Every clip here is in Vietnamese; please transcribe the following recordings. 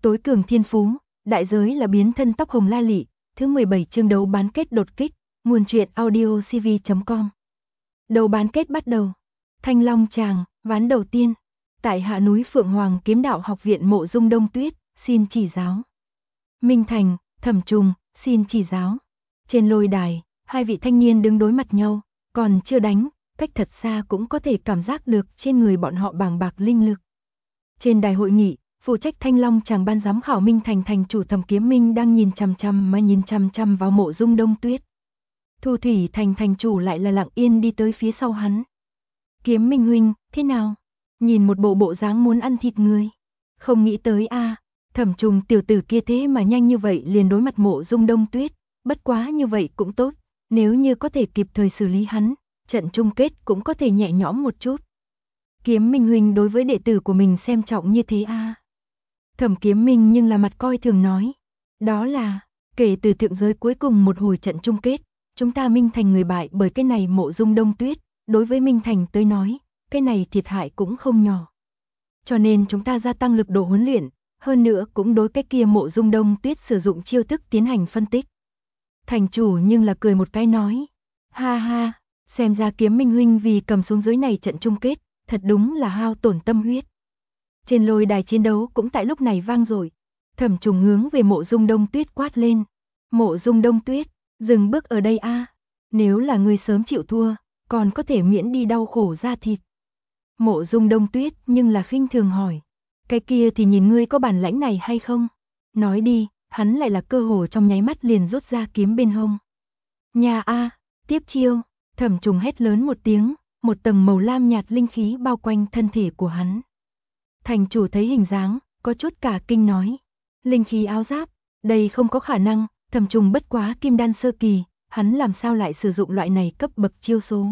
tối cường thiên phú, đại giới là biến thân tóc hồng la lị. Thứ 17 chương đấu bán kết đột kích, nguồn truyện audiocv.com. Đấu bán kết bắt đầu. Thanh Long Tràng, ván đầu tiên. Tại hạ núi Phượng Hoàng Kiếm Đạo Học viện Mộ Dung Đông Tuyết, xin chỉ giáo. Minh Thành, Thẩm Trùng, xin chỉ giáo. Trên lôi đài, hai vị thanh niên đứng đối mặt nhau, còn chưa đánh, cách thật xa cũng có thể cảm giác được trên người bọn họ bàng bạc linh lực. Trên đài hội nghị, phụ trách Thanh Long Tràng ban giám khảo Minh Thành thành chủ Thẩm Kiếm Minh đang nhìn chằm chằm vào Mộ Dung Đông Tuyết. Thu Thủy Thành thành chủ lại là lặng yên đi tới phía sau hắn. Kiếm Minh huynh, thế nào? Nhìn một bộ dáng muốn ăn thịt người. Không nghĩ tới a, Thẩm Trùng tiểu tử kia thế mà nhanh như vậy liền đối mặt Mộ Dung Đông Tuyết, bất quá như vậy cũng tốt, nếu như có thể kịp thời xử lý hắn, trận chung kết cũng có thể nhẹ nhõm một chút. Kiếm Minh huynh đối với đệ tử của mình xem trọng như thế a. Thẩm Kiếm Minh nhưng là mặt coi thường nói, đó là, kể từ thượng giới cuối cùng một hồi trận chung kết, chúng ta Minh Thành người bại bởi cái này Mộ Dung Đông Tuyết, đối với Minh Thành tới nói, cái này thiệt hại cũng không nhỏ. Cho nên chúng ta gia tăng lực độ huấn luyện, hơn nữa cũng đối cái kia Mộ Dung Đông Tuyết sử dụng chiêu thức tiến hành phân tích. Thành chủ nhưng là cười một cái nói, ha ha, xem ra Kiếm Minh huynh vì cầm xuống dưới này trận chung kết, thật đúng là hao tổn tâm huyết. Trên lôi đài chiến đấu cũng tại lúc này vang dội. Thẩm Trùng hướng về Mộ Dung Đông Tuyết quát lên. Mộ Dung Đông Tuyết, dừng bước ở đây a. Nếu là ngươi sớm chịu thua, còn có thể miễn đi đau khổ da thịt. Mộ Dung Đông Tuyết nhưng là khinh thường hỏi. Cái kia thì nhìn ngươi có bản lãnh này hay không? Nói đi, hắn lại là cơ hồ trong nháy mắt liền rút ra kiếm bên hông. Nhà a, tiếp chiêu, Thẩm Trùng hét lớn một tiếng, một tầng màu lam nhạt linh khí bao quanh thân thể của hắn. Thành chủ thấy hình dáng, có chút cả kinh nói. Linh khí áo giáp, đây không có khả năng, Thẩm Trùng bất quá kim đan sơ kỳ, hắn làm sao lại sử dụng loại này cấp bậc chiêu số.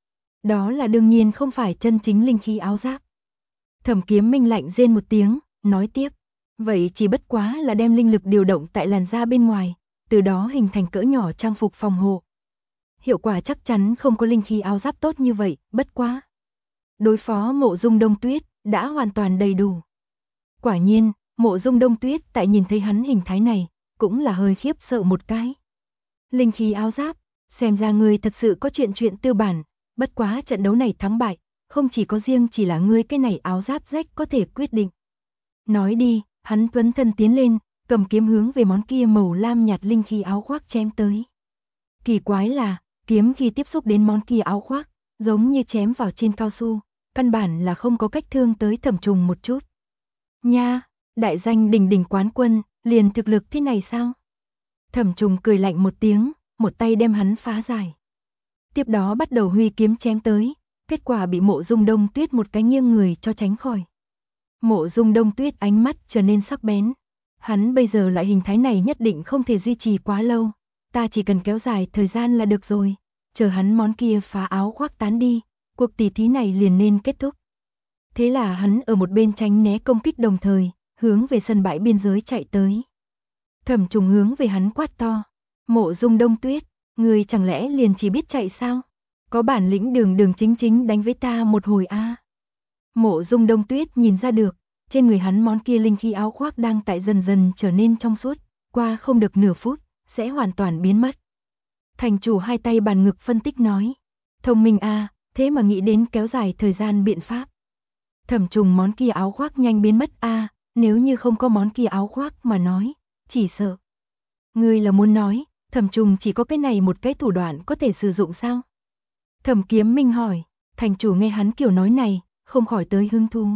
Đó là đương nhiên không phải chân chính linh khí áo giáp. Thẩm Kiếm Minh lạnh rên một tiếng, nói tiếp. Vậy chỉ bất quá là đem linh lực điều động tại làn da bên ngoài, từ đó hình thành cỡ nhỏ trang phục phòng hộ. Hiệu quả chắc chắn không có linh khí áo giáp tốt như vậy, bất quá. Đối phó Mộ Dung Đông Tuyết đã hoàn toàn đầy đủ. Quả nhiên, Mộ Dung Đông Tuyết tại nhìn thấy hắn hình thái này, cũng là hơi khiếp sợ một cái. Linh khí áo giáp, xem ra ngươi thật sự có chuyện tư bản, bất quá trận đấu này thắng bại, không chỉ có riêng chỉ là ngươi cái này áo giáp rách có thể quyết định. Nói đi, hắn tuấn thân tiến lên, cầm kiếm hướng về món kia màu lam nhạt linh khí áo khoác chém tới. Kỳ quái là, kiếm khi tiếp xúc đến món kia áo khoác, giống như chém vào trên cao su, căn bản là không có cách thương tới Thẩm Trùng một chút. Nha, đại danh đình đình quán quân, liền thực lực thế này sao? Thẩm Trùng cười lạnh một tiếng, một tay đem hắn phá giải. Tiếp đó bắt đầu huy kiếm chém tới, kết quả bị Mộ Dung Đông Tuyết một cái nghiêng người cho tránh khỏi. Mộ Dung Đông Tuyết ánh mắt trở nên sắc bén. Hắn bây giờ loại hình thái này nhất định không thể duy trì quá lâu, ta chỉ cần kéo dài thời gian là được rồi, chờ hắn món kia phá áo khoác tán đi, cuộc tỷ thí này liền nên kết thúc. Thế là hắn ở một bên tránh né công kích đồng thời, hướng về sân bãi biên giới chạy tới. Thẩm Trùng hướng về hắn quát to, Mộ Dung Đông Tuyết, ngươi chẳng lẽ liền chỉ biết chạy sao? Có bản lĩnh đường chính đánh với ta một hồi a. Mộ Dung Đông Tuyết nhìn ra được, trên người hắn món kia linh khí áo khoác đang tại dần dần trở nên trong suốt, qua không được nửa phút, sẽ hoàn toàn biến mất. Thành chủ hai tay bàn ngực phân tích nói, thông minh a, thế mà nghĩ đến kéo dài thời gian biện pháp. Thẩm Trùng món kia áo khoác nhanh biến mất a, nếu như không có món kia áo khoác mà nói, chỉ sợ. Ngươi là muốn nói, Thẩm Trùng chỉ có cái này một cái thủ đoạn có thể sử dụng sao? Thẩm Kiếm Minh hỏi, thành chủ nghe hắn kiểu nói này, không khỏi tới hứng thú.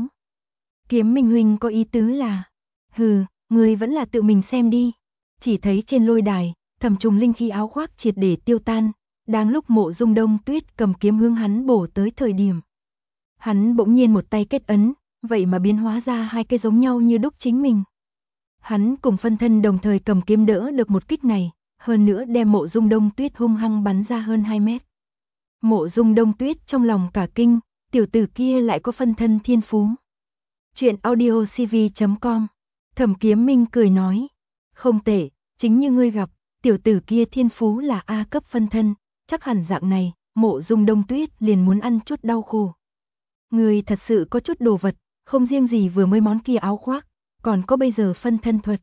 Kiếm Minh huynh có ý tứ là, hừ, ngươi vẫn là tự mình xem đi. Chỉ thấy trên lôi đài, Thẩm Trùng linh khí áo khoác triệt để tiêu tan, đang lúc Mộ Dung Đông Tuyết cầm kiếm hướng hắn bổ tới thời điểm. Hắn bỗng nhiên một tay kết ấn, vậy mà biến hóa ra hai cái giống nhau như đúc chính mình. Hắn cùng phân thân đồng thời cầm kiếm đỡ được một kích này, hơn nữa đem Mộ Dung Đông Tuyết hung hăng bắn ra hơn 2 mét. Mộ Dung Đông Tuyết trong lòng cả kinh, tiểu tử kia lại có phân thân thiên phú. Chuyện audiocv.com. Thẩm Kiếm Minh cười nói, không tệ, chính như ngươi gặp, tiểu tử kia thiên phú là A cấp phân thân, chắc hẳn dạng này, Mộ Dung Đông Tuyết liền muốn ăn chút đau khổ. Ngươi thật sự có chút đồ vật, không riêng gì vừa mới món kia áo khoác, còn có bây giờ phân thân thuật.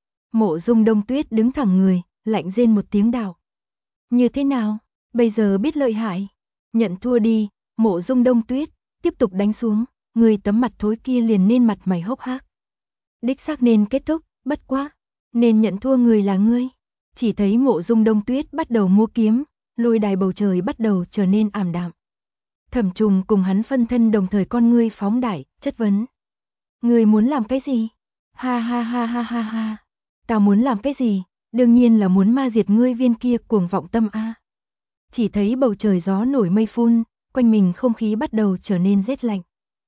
Mộ Dung Đông Tuyết đứng thẳng người, lạnh rên một tiếng đạo. Như thế nào, bây giờ biết lợi hại, nhận thua đi. Mộ Dung Đông Tuyết tiếp tục đánh xuống, người tấm mặt thối kia liền nên mặt mày hốc hác. Đích xác nên kết thúc, bất quá, nên nhận thua người là ngươi. Chỉ thấy Mộ Dung Đông Tuyết bắt đầu múa kiếm, lôi đài bầu trời bắt đầu trở nên ảm đạm. Thẩm Trùng cùng hắn phân thân đồng thời con ngươi phóng đại, chất vấn. Ngươi muốn làm cái gì? Ha ha ha ha ha ha. Ta muốn làm cái gì? Đương nhiên là muốn ma diệt ngươi viên kia cuồng vọng tâm a. Chỉ thấy bầu trời gió nổi mây phun, quanh mình không khí bắt đầu trở nên rét lạnh.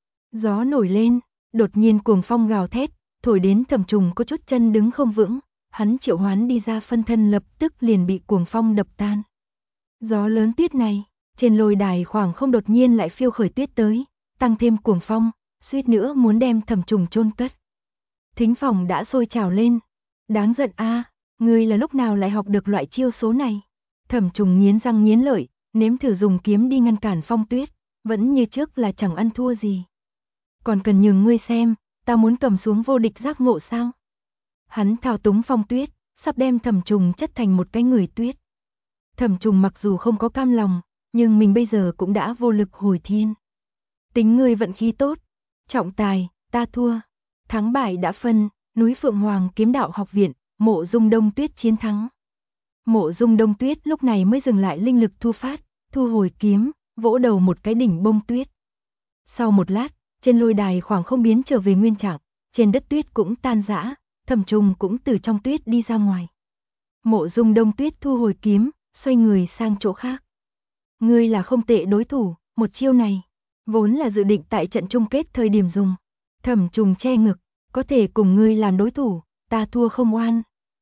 Gió nổi lên, đột nhiên cuồng phong gào thét, thổi đến Thẩm Trùng có chút chân đứng không vững, hắn triệu hoán đi ra phân thân lập tức liền bị cuồng phong đập tan. Gió lớn tuyết này, trên lôi đài khoảng không đột nhiên lại phiêu khởi tuyết tới, tăng thêm cuồng phong, suýt nữa muốn đem Thẩm Trùng chôn cất. Thính phòng đã sôi trào lên. Đáng giận a, ngươi là lúc nào lại học được loại chiêu số này? Thẩm Trùng nghiến răng nghiến lợi, nếm thử dùng kiếm đi ngăn cản phong tuyết, vẫn như trước là chẳng ăn thua gì. Còn cần nhường ngươi xem, ta muốn cầm xuống vô địch giác ngộ sao? Hắn thao túng phong tuyết, sắp đem Thẩm Trùng chất thành một cái người tuyết. Thẩm Trùng mặc dù không có cam lòng, nhưng mình bây giờ cũng đã vô lực hồi thiên. Tính ngươi vận khí tốt, trọng tài, ta thua. Thắng bại đã phân, núi Phượng Hoàng Kiếm Đạo Học viện, Mộ Dung Đông Tuyết chiến thắng. Mộ Dung Đông Tuyết lúc này mới dừng lại linh lực thu phát, thu hồi kiếm, vỗ đầu một cái đỉnh bông tuyết. Sau một lát, trên lôi đài khoảng không biến trở về nguyên trạng, trên đất tuyết cũng tan rã, Thẩm Trùng cũng từ trong tuyết đi ra ngoài. Mộ Dung Đông Tuyết thu hồi kiếm, xoay người sang chỗ khác. Ngươi là không tệ đối thủ, một chiêu này vốn là dự định tại trận chung kết thời điểm dùng. Thẩm Trùng che ngực, có thể cùng ngươi làm đối thủ, ta thua không oan.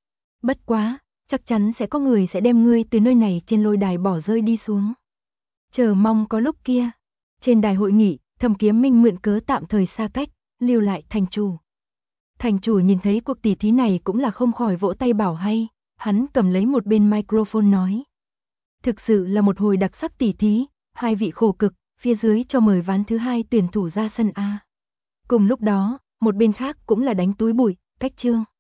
Bất quá, chắc chắn sẽ có người sẽ đem ngươi từ nơi này trên lôi đài bỏ rơi đi xuống. Chờ mong có lúc kia. Trên đài hội nghị, Thẩm Kiếm Minh mượn cớ tạm thời xa cách, lưu lại thành chủ. Thành chủ nhìn thấy cuộc tỷ thí này cũng là không khỏi vỗ tay bảo hay, hắn cầm lấy một bên microphone nói. Thực sự là một hồi đặc sắc tỷ thí, hai vị khổ cực, phía dưới cho mời ván thứ hai tuyển thủ ra sân A. Cùng lúc đó, một bên khác cũng là đánh túi bụi, cách chương.